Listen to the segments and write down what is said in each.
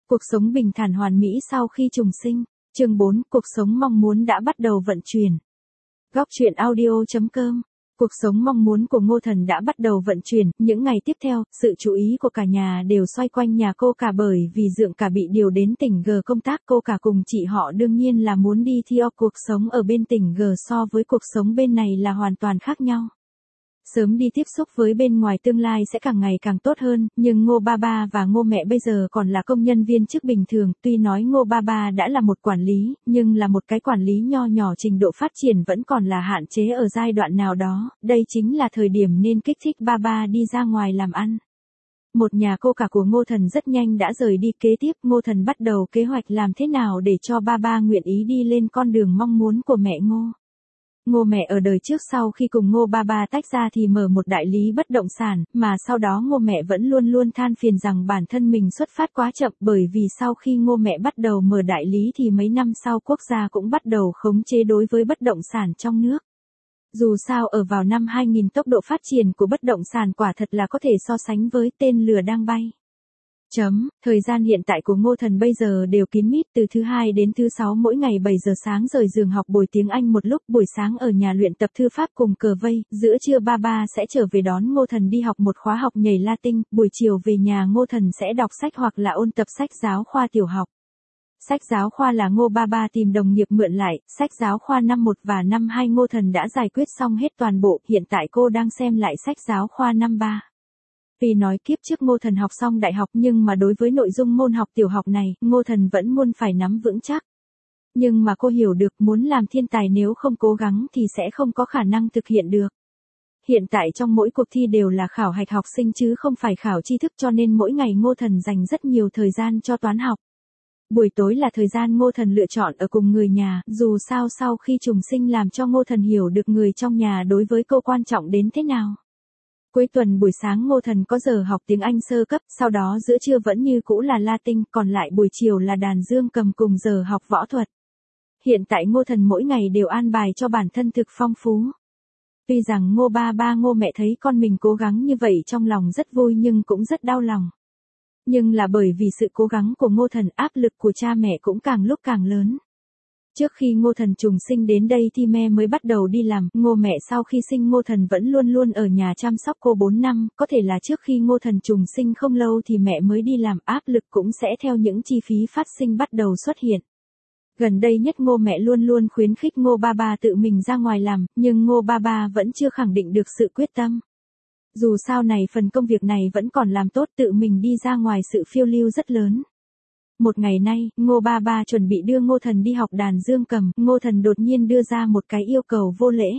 Cuộc sống bình thản hoàn mỹ sau khi trùng sinh. Chương 4, cuộc sống mong muốn đã bắt đầu vận chuyển. Góc truyện audio.com. Cuộc sống mong muốn của Ngô Thần đã bắt đầu vận chuyển, những ngày tiếp theo, sự chú ý của cả nhà đều xoay quanh nhà cô cả bởi vì Dượng cả bị điều đến tỉnh G công tác. Cô cả cùng chị họ đương nhiên là muốn đi thi học. Cuộc sống ở bên tỉnh G so với cuộc sống bên này là hoàn toàn khác nhau. Sớm đi tiếp xúc với bên ngoài tương lai sẽ càng ngày càng tốt hơn, nhưng Ngô ba ba và Ngô mẹ bây giờ còn là công nhân viên chức bình thường, tuy nói Ngô ba ba đã là một quản lý, nhưng là một cái quản lý nho nhỏ, trình độ phát triển vẫn còn là hạn chế ở giai đoạn nào đó, đây chính là thời điểm nên kích thích ba ba đi ra ngoài làm ăn. Một nhà cô cả của Ngô Thần rất nhanh đã rời đi, kế tiếp Ngô Thần bắt đầu kế hoạch làm thế nào để cho ba ba nguyện ý đi lên con đường mong muốn của mẹ Ngô. Ngô mẹ ở đời trước sau khi cùng Ngô ba ba tách ra thì mở một đại lý bất động sản, mà sau đó Ngô mẹ vẫn luôn luôn than phiền rằng bản thân mình xuất phát quá chậm, bởi vì sau khi Ngô mẹ bắt đầu mở đại lý thì mấy năm sau quốc gia cũng bắt đầu khống chế đối với bất động sản trong nước. Dù sao ở vào năm 2000 tốc độ phát triển của bất động sản quả thật là có thể so sánh với tên lửa đang bay. Thời gian hiện tại của Ngô Thần bây giờ đều kín mít, từ thứ hai đến thứ sáu mỗi ngày 7 giờ sáng rời giường học bồi tiếng Anh một lúc, buổi sáng ở nhà luyện tập thư pháp cùng cờ vây, giữa trưa ba ba sẽ trở về đón Ngô Thần đi học một khóa học nhảy Latin, buổi chiều về nhà Ngô Thần sẽ đọc sách hoặc là ôn tập sách giáo khoa tiểu học. Sách giáo khoa là Ngô ba ba tìm đồng nghiệp mượn lại, sách giáo khoa năm 1 và năm 2 Ngô Thần đã giải quyết xong hết toàn bộ, hiện tại cô đang xem lại sách giáo khoa năm 3. Vì nói kiếp trước Ngô Thần học xong đại học nhưng mà đối với nội dung môn học tiểu học này, Ngô Thần vẫn muốn phải nắm vững chắc. Nhưng mà cô hiểu được muốn làm thiên tài nếu không cố gắng thì sẽ không có khả năng thực hiện được. Hiện tại trong mỗi cuộc thi đều là khảo hạch học sinh chứ không phải khảo tri thức, cho nên mỗi ngày Ngô Thần dành rất nhiều thời gian cho toán học. Buổi tối là thời gian Ngô Thần lựa chọn ở cùng người nhà, dù sao sau khi trùng sinh làm cho Ngô Thần hiểu được người trong nhà đối với cô quan trọng đến thế nào. Cuối tuần buổi sáng Ngô Thần có giờ học tiếng Anh sơ cấp, sau đó giữa trưa vẫn như cũ là Latin, còn lại buổi chiều là đàn dương cầm cùng giờ học võ thuật. Hiện tại Ngô Thần mỗi ngày đều an bài cho bản thân thực phong phú. Tuy rằng Ngô ba ba Ngô mẹ thấy con mình cố gắng như vậy trong lòng rất vui nhưng cũng rất đau lòng. Nhưng là bởi vì sự cố gắng của Ngô Thần, áp lực của cha mẹ cũng càng lúc càng lớn. Trước khi Ngô Thần trùng sinh đến đây thì mẹ mới bắt đầu đi làm, Ngô mẹ sau khi sinh Ngô Thần vẫn luôn luôn ở nhà chăm sóc cô 4 năm, có thể là trước khi Ngô Thần trùng sinh không lâu thì mẹ mới đi làm, áp lực cũng sẽ theo những chi phí phát sinh bắt đầu xuất hiện. Gần đây nhất Ngô mẹ luôn luôn khuyến khích Ngô ba ba tự mình ra ngoài làm, nhưng Ngô ba ba vẫn chưa khẳng định được sự quyết tâm. Dù sao này phần công việc này vẫn còn làm tốt, tự mình đi ra ngoài sự phiêu lưu rất lớn. Một ngày nay, Ngô ba ba chuẩn bị đưa Ngô Thần đi học đàn dương cầm, Ngô Thần đột nhiên đưa ra một cái yêu cầu vô lễ.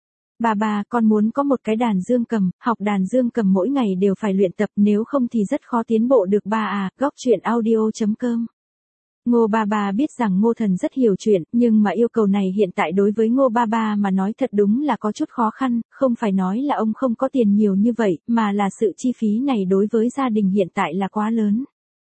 Bà bà, con muốn có một cái đàn dương cầm, học đàn dương cầm mỗi ngày đều phải luyện tập, nếu không thì rất khó tiến bộ được ba à. Góc truyện audio.com. Ngô ba ba biết rằng Ngô Thần rất hiểu chuyện, nhưng mà yêu cầu này hiện tại đối với Ngô ba ba mà nói thật đúng là có chút khó khăn, không phải nói là ông không có tiền nhiều như vậy, mà là sự chi phí này đối với gia đình hiện tại là quá lớn.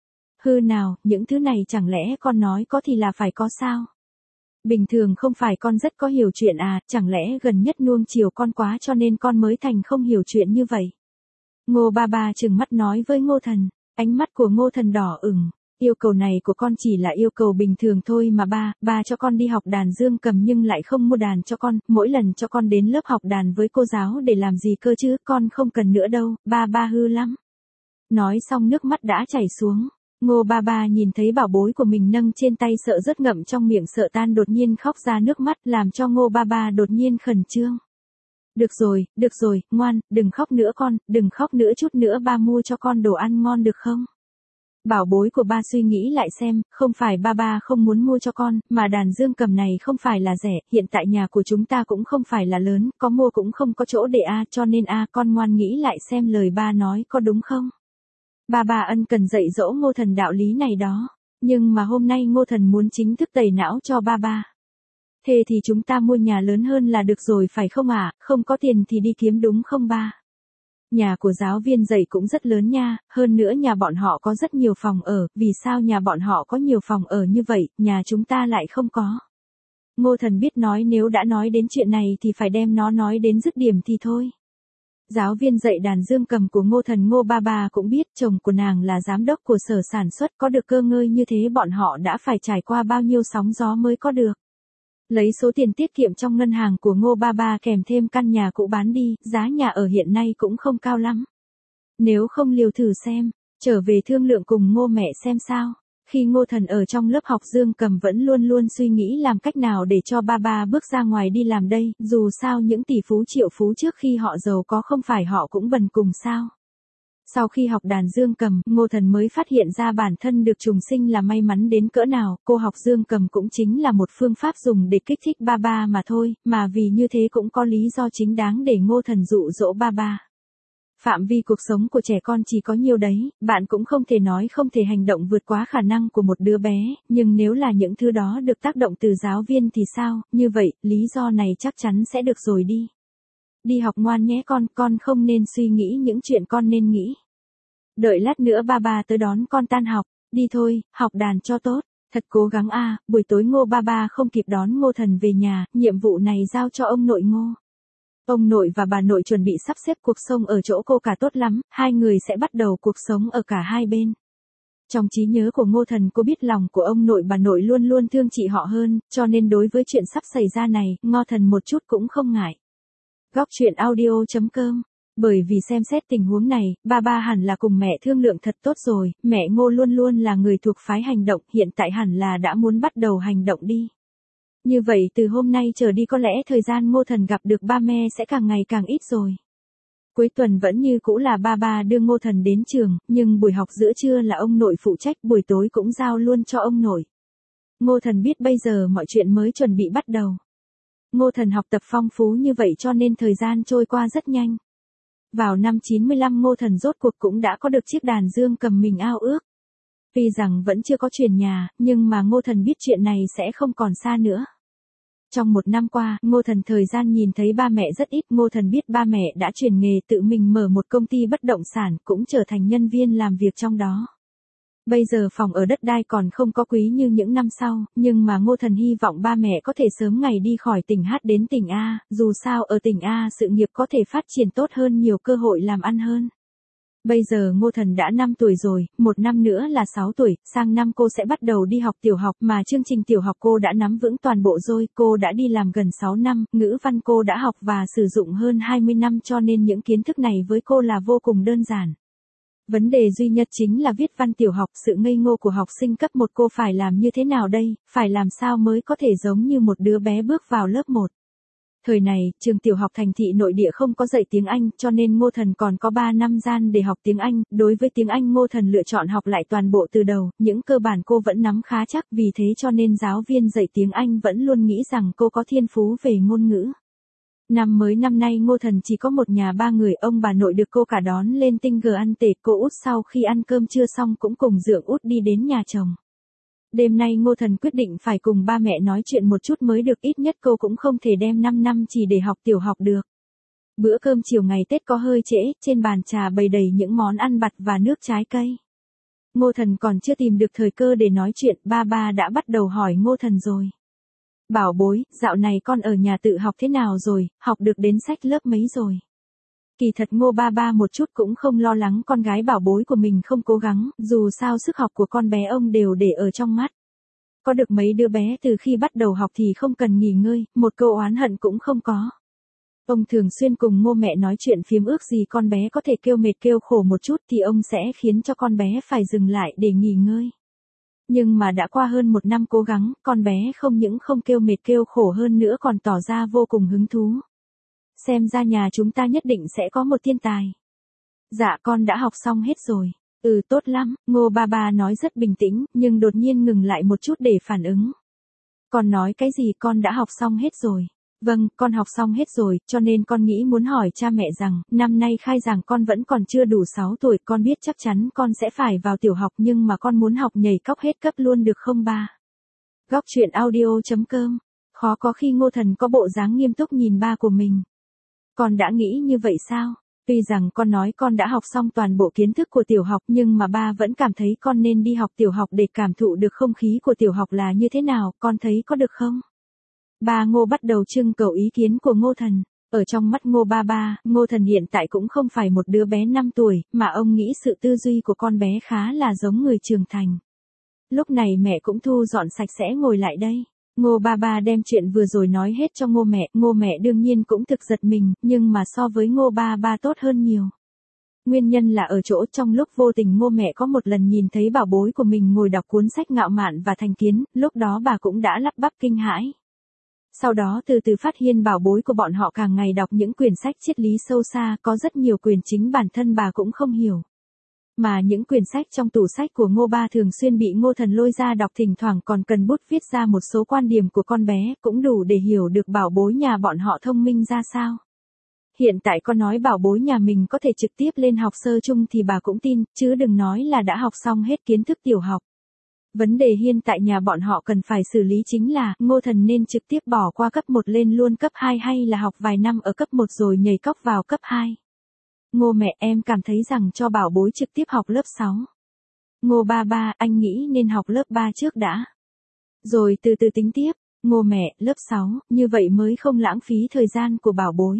Hư nào, những thứ này chẳng lẽ con nói có thì là phải có sao? Bình thường không phải con rất có hiểu chuyện à, chẳng lẽ gần nhất nuông chiều con quá cho nên con mới thành không hiểu chuyện như vậy? Ngô ba ba trừng mắt nói với Ngô Thần, ánh mắt của Ngô Thần đỏ ửng. Yêu cầu này của con chỉ là yêu cầu bình thường thôi mà ba cho con đi học đàn dương cầm nhưng lại không mua đàn cho con, mỗi lần cho con đến lớp học đàn với cô giáo để làm gì cơ chứ, con không cần nữa đâu, ba hư lắm. Nói xong nước mắt đã chảy xuống. Ngô ba ba nhìn thấy bảo bối của mình nâng trên tay sợ rớt ngậm trong miệng, sợ tan, đột nhiên khóc ra nước mắt làm cho Ngô ba ba đột nhiên khẩn trương. Được rồi, ngoan, đừng khóc nữa con, đừng khóc nữa, chút nữa ba mua cho con đồ ăn ngon được không? Bảo bối của ba suy nghĩ lại xem, không phải ba không muốn mua cho con, mà đàn dương cầm này không phải là rẻ, hiện tại nhà của chúng ta cũng không phải là lớn, có mua cũng không có chỗ để cho nên con ngoan nghĩ lại xem lời ba nói có đúng không? Ba ân cần dạy dỗ Ngô Thần đạo lý này đó, nhưng mà hôm nay Ngô Thần muốn chính thức tẩy não cho ba. Thế thì chúng ta mua nhà lớn hơn là được rồi phải không ạ, không có tiền thì đi kiếm đúng không ba? Nhà của giáo viên dạy cũng rất lớn nha, hơn nữa nhà bọn họ có rất nhiều phòng ở, vì sao nhà bọn họ có nhiều phòng ở như vậy, nhà chúng ta lại không có? Ngô Thần biết nói nếu đã nói đến chuyện này thì phải đem nó nói đến dứt điểm thì thôi. Giáo viên dạy đàn dương cầm của Ngô Thần Ngô Ba Ba cũng biết chồng của nàng là giám đốc của sở sản xuất, có được cơ ngơi như thế bọn họ đã phải trải qua bao nhiêu sóng gió mới có được. Lấy số tiền tiết kiệm trong ngân hàng của Ngô Ba Ba kèm thêm căn nhà cũ bán đi, giá nhà ở hiện nay cũng không cao lắm. Nếu không liều thử xem, trở về thương lượng cùng Ngô mẹ xem sao. Khi Ngô Thần ở trong lớp học dương cầm vẫn luôn luôn suy nghĩ làm cách nào để cho ba ba bước ra ngoài đi làm đây, dù sao những tỷ phú triệu phú trước khi họ giàu có không phải họ cũng bần cùng sao. Sau khi học đàn dương cầm, Ngô Thần mới phát hiện ra bản thân được trùng sinh là may mắn đến cỡ nào, cô học dương cầm cũng chính là một phương pháp dùng để kích thích ba ba mà thôi, mà vì như thế cũng có lý do chính đáng để Ngô Thần dụ dỗ ba ba. Phạm vi cuộc sống của trẻ con chỉ có nhiêu đấy, bạn cũng không thể nói không thể hành động vượt quá khả năng của một đứa bé, nhưng nếu là những thứ đó được tác động từ giáo viên thì sao, như vậy, lý do này chắc chắn sẽ được rồi đi. Đi học ngoan nhé con không nên suy nghĩ những chuyện con nên nghĩ. Đợi lát nữa ba ba tới đón con tan học, đi thôi, học đàn cho tốt, thật cố gắng a. Buổi tối Ngô Ba Ba không kịp đón Ngô Thần về nhà, nhiệm vụ này giao cho ông nội Ngô. Ông nội và bà nội chuẩn bị sắp xếp cuộc sống ở chỗ cô cả tốt lắm, hai người sẽ bắt đầu cuộc sống ở cả hai bên. Trong trí nhớ của Ngô Thần cô biết lòng của ông nội bà nội luôn luôn thương chị họ hơn, cho nên đối với chuyện sắp xảy ra này, Ngô Thần một chút cũng không ngại. Góc truyện audio.com. Bởi vì xem xét tình huống này, ba ba hẳn là cùng mẹ thương lượng thật tốt rồi, mẹ Ngô luôn luôn là người thuộc phái hành động, hiện tại hẳn là đã muốn bắt đầu hành động đi. Như vậy từ hôm nay trở đi có lẽ thời gian Ngô Thần gặp được ba mẹ sẽ càng ngày càng ít rồi. Cuối tuần vẫn như cũ là ba ba đưa Ngô Thần đến trường, nhưng buổi học giữa trưa là ông nội phụ trách, buổi tối cũng giao luôn cho ông nội. Ngô Thần biết bây giờ mọi chuyện mới chuẩn bị bắt đầu. Ngô Thần học tập phong phú như vậy cho nên thời gian trôi qua rất nhanh. Vào năm 95 Ngô Thần rốt cuộc cũng đã có được chiếc đàn dương cầm mình ao ước. Tuy rằng vẫn chưa có chuyển nhà, nhưng mà Ngô Thần biết chuyện này sẽ không còn xa nữa. Trong một năm qua, Ngô Thần thời gian nhìn thấy ba mẹ rất ít, Ngô Thần biết ba mẹ đã chuyển nghề tự mình mở một công ty bất động sản, cũng trở thành nhân viên làm việc trong đó. Bây giờ phòng ở đất đai còn không có quý như những năm sau, nhưng mà Ngô Thần hy vọng ba mẹ có thể sớm ngày đi khỏi tỉnh H đến tỉnh A, dù sao ở tỉnh A sự nghiệp có thể phát triển tốt hơn, nhiều cơ hội làm ăn hơn. Bây giờ Ngô Thần đã 5 tuổi rồi, một năm nữa là 6 tuổi, sang năm cô sẽ bắt đầu đi học tiểu học mà chương trình tiểu học cô đã nắm vững toàn bộ rồi, cô đã đi làm gần 6 năm, ngữ văn cô đã học và sử dụng hơn 20 năm cho nên những kiến thức này với cô là vô cùng đơn giản. Vấn đề duy nhất chính là viết văn tiểu học, sự ngây ngô của học sinh cấp 1 cô phải làm như thế nào đây, phải làm sao mới có thể giống như một đứa bé bước vào lớp 1. Thời này, trường tiểu học thành thị nội địa không có dạy tiếng Anh, cho nên Ngô Thần còn có 3 năm gian để học tiếng Anh, đối với tiếng Anh Ngô Thần lựa chọn học lại toàn bộ từ đầu, những cơ bản cô vẫn nắm khá chắc, vì thế cho nên giáo viên dạy tiếng Anh vẫn luôn nghĩ rằng cô có thiên phú về ngôn ngữ. Năm mới năm nay Ngô Thần chỉ có một nhà 3 người, ông bà nội được cô cả đón lên tinh g ăn tết, cô út sau khi ăn cơm trưa xong cũng cùng dượng út đi đến nhà chồng. Đêm nay Ngô Thần quyết định phải cùng ba mẹ nói chuyện một chút mới được, ít nhất cô cũng không thể đem 5 năm chỉ để học tiểu học được. Bữa cơm chiều ngày Tết có hơi trễ, trên bàn trà bày đầy những món ăn vặt và nước trái cây. Ngô Thần còn chưa tìm được thời cơ để nói chuyện, ba ba đã bắt đầu hỏi Ngô Thần rồi. Bảo bối, dạo này con ở nhà tự học thế nào rồi, học được đến sách lớp mấy rồi? Kỳ thật Ngô Ba Ba một chút cũng không lo lắng con gái bảo bối của mình không cố gắng, dù sao sức học của con bé ông đều để ở trong mắt. Có được mấy đứa bé từ khi bắt đầu học thì không cần nghỉ ngơi, một câu oán hận cũng không có. Ông thường xuyên cùng Ngô mẹ nói chuyện phiếm, ước gì con bé có thể kêu mệt kêu khổ một chút thì ông sẽ khiến cho con bé phải dừng lại để nghỉ ngơi. Nhưng mà đã qua hơn 1 năm cố gắng, con bé không những không kêu mệt kêu khổ hơn nữa còn tỏ ra vô cùng hứng thú. Xem ra nhà chúng ta nhất định sẽ có một thiên tài. Dạ con đã học xong hết rồi. Tốt lắm, Ngô Ba Ba nói rất bình tĩnh, nhưng đột nhiên ngừng lại một chút để phản ứng. Con nói cái gì? Con đã học xong hết rồi. Vâng, con học xong hết rồi, cho nên con nghĩ muốn hỏi cha mẹ rằng, năm nay khai giảng con vẫn còn chưa đủ 6 tuổi, con biết chắc chắn con sẽ phải vào tiểu học nhưng mà con muốn học nhảy cóc hết cấp luôn được không ba? Góc truyện audio.com. Khó có khi Ngô Thần có bộ dáng nghiêm túc nhìn ba của mình. Con đã nghĩ như vậy sao? Tuy rằng con nói con đã học xong toàn bộ kiến thức của tiểu học nhưng mà ba vẫn cảm thấy con nên đi học tiểu học để cảm thụ được không khí của tiểu học là như thế nào, con thấy có được không? Ba Ngô bắt đầu trưng cầu ý kiến của Ngô Thần. Ở trong mắt Ngô Ba Ba, Ngô Thần hiện tại cũng không phải một đứa bé 5 tuổi, mà ông nghĩ sự tư duy của con bé khá là giống người trưởng thành. Lúc này mẹ cũng thu dọn sạch sẽ ngồi lại đây. Ngô Ba Ba đem chuyện vừa rồi nói hết cho Ngô mẹ đương nhiên cũng thực giật mình, nhưng mà so với Ngô Ba Ba tốt hơn nhiều. Nguyên nhân là ở chỗ trong lúc vô tình Ngô mẹ có một lần nhìn thấy bảo bối của mình ngồi đọc cuốn sách Ngạo Mạn và Thành Kiến, lúc đó bà cũng đã lắp bắp kinh hãi. Sau đó từ từ phát hiện bảo bối của bọn họ càng ngày đọc những quyển sách triết lý sâu xa, có rất nhiều quyển chính bản thân bà cũng không hiểu. Mà những quyển sách trong tủ sách của Ngô Ba thường xuyên bị Ngô Thần lôi ra đọc, thỉnh thoảng còn cần bút viết ra một số quan điểm của con bé, cũng đủ để hiểu được bảo bối nhà bọn họ thông minh ra sao. Hiện tại con nói bảo bối nhà mình có thể trực tiếp lên học sơ chung thì bà cũng tin, chứ đừng nói là đã học xong hết kiến thức tiểu học. Vấn đề hiện tại nhà bọn họ cần phải xử lý chính là Ngô Thần nên trực tiếp bỏ qua cấp 1 lên luôn cấp 2 hay là học vài năm ở cấp 1 rồi nhảy cóc vào cấp 2. Ngô mẹ, em cảm thấy rằng cho bảo bối trực tiếp học lớp 6. Ngô Ba Ba, anh nghĩ nên học lớp 3 trước đã. Rồi từ từ tính tiếp. Ngô mẹ, lớp 6, như vậy mới không lãng phí thời gian của bảo bối.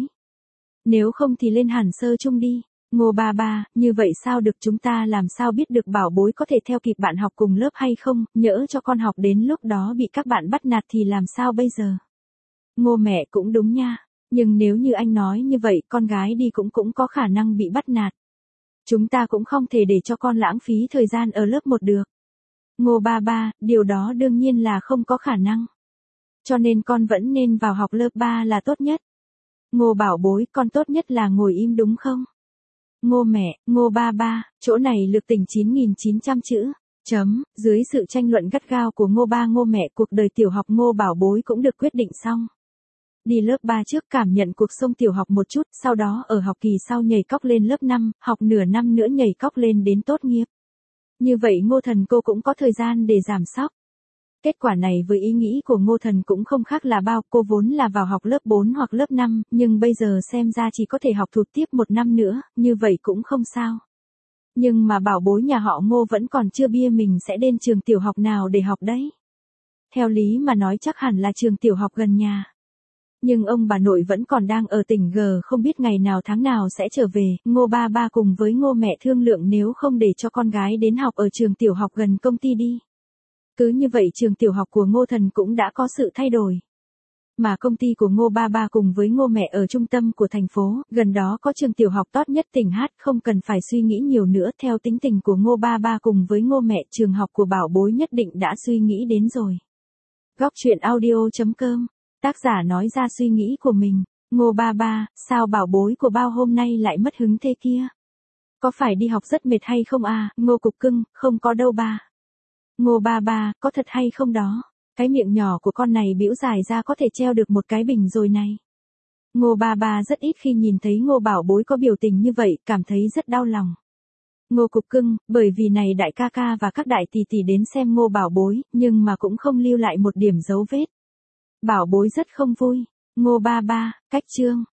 Nếu không thì lên hẳn sơ chung đi. Ngô Ba Ba, như vậy sao được, chúng ta làm sao biết được bảo bối có thể theo kịp bạn học cùng lớp hay không, nhỡ cho con học đến lúc đó bị các bạn bắt nạt thì làm sao bây giờ. Ngô mẹ, cũng đúng nha. Nhưng nếu như anh nói như vậy, con gái đi cũng có khả năng bị bắt nạt. Chúng ta cũng không thể để cho con lãng phí thời gian ở lớp 1 được. Ngô Ba Ba, điều đó đương nhiên là không có khả năng. Cho nên con vẫn nên vào học lớp 3 là tốt nhất. Ngô bảo bối, con tốt nhất là ngồi im đúng không? Ngô mẹ, Ngô Ba Ba, chỗ này lược tỉnh 9.900 chữ. Dưới sự tranh luận gắt gao của Ngô Ba Ngô mẹ, cuộc đời tiểu học Ngô bảo bối cũng được quyết định xong. Đi lớp 3 trước cảm nhận cuộc sống tiểu học một chút, sau đó ở học kỳ sau nhảy cóc lên lớp 5, học nửa năm nữa nhảy cóc lên đến tốt nghiệp. Như vậy Ngô Thần cô cũng có thời gian để giảm sóc. Kết quả này với ý nghĩ của Ngô Thần cũng không khác là bao, cô vốn là vào học lớp 4 hoặc lớp 5, nhưng bây giờ xem ra chỉ có thể học thụt tiếp 1 năm nữa, như vậy cũng không sao. Nhưng mà bảo bối nhà họ Ngô vẫn còn chưa bia mình sẽ đến trường tiểu học nào để học đấy. Theo lý mà nói chắc hẳn là trường tiểu học gần nhà. Nhưng ông bà nội vẫn còn đang ở tỉnh G, không biết ngày nào tháng nào sẽ trở về. Ngô Ba Ba cùng với Ngô mẹ thương lượng nếu không để cho con gái đến học ở trường tiểu học gần công ty đi. Cứ như vậy trường tiểu học của Ngô Thần cũng đã có sự thay đổi. Mà công ty của Ngô Ba Ba cùng với Ngô mẹ ở trung tâm của thành phố, gần đó có trường tiểu học tốt nhất tỉnh H, không cần phải suy nghĩ nhiều nữa. Theo tính tình của Ngô Ba Ba cùng với Ngô mẹ, trường học của bảo bối nhất định đã suy nghĩ đến rồi. Góc truyện audio.com. Tác giả nói ra suy nghĩ của mình. Ngô Ba Ba, sao bảo bối của bao hôm nay lại mất hứng thế kia? Có phải đi học rất mệt hay không à? Ngô Cục Cưng, không có đâu ba. Ngô Ba Ba, có thật hay không đó? Cái miệng nhỏ của con này bĩu dài ra có thể treo được một cái bình rồi này. Ngô Ba Ba rất ít khi nhìn thấy Ngô bảo bối có biểu tình như vậy, cảm thấy rất đau lòng. Ngô Cục Cưng, bởi vì này đại ca ca và các đại tỷ tỷ đến xem Ngô bảo bối, nhưng mà cũng không lưu lại một điểm dấu vết. Bảo bối rất không vui. Ngô Ba Ba, cách chương.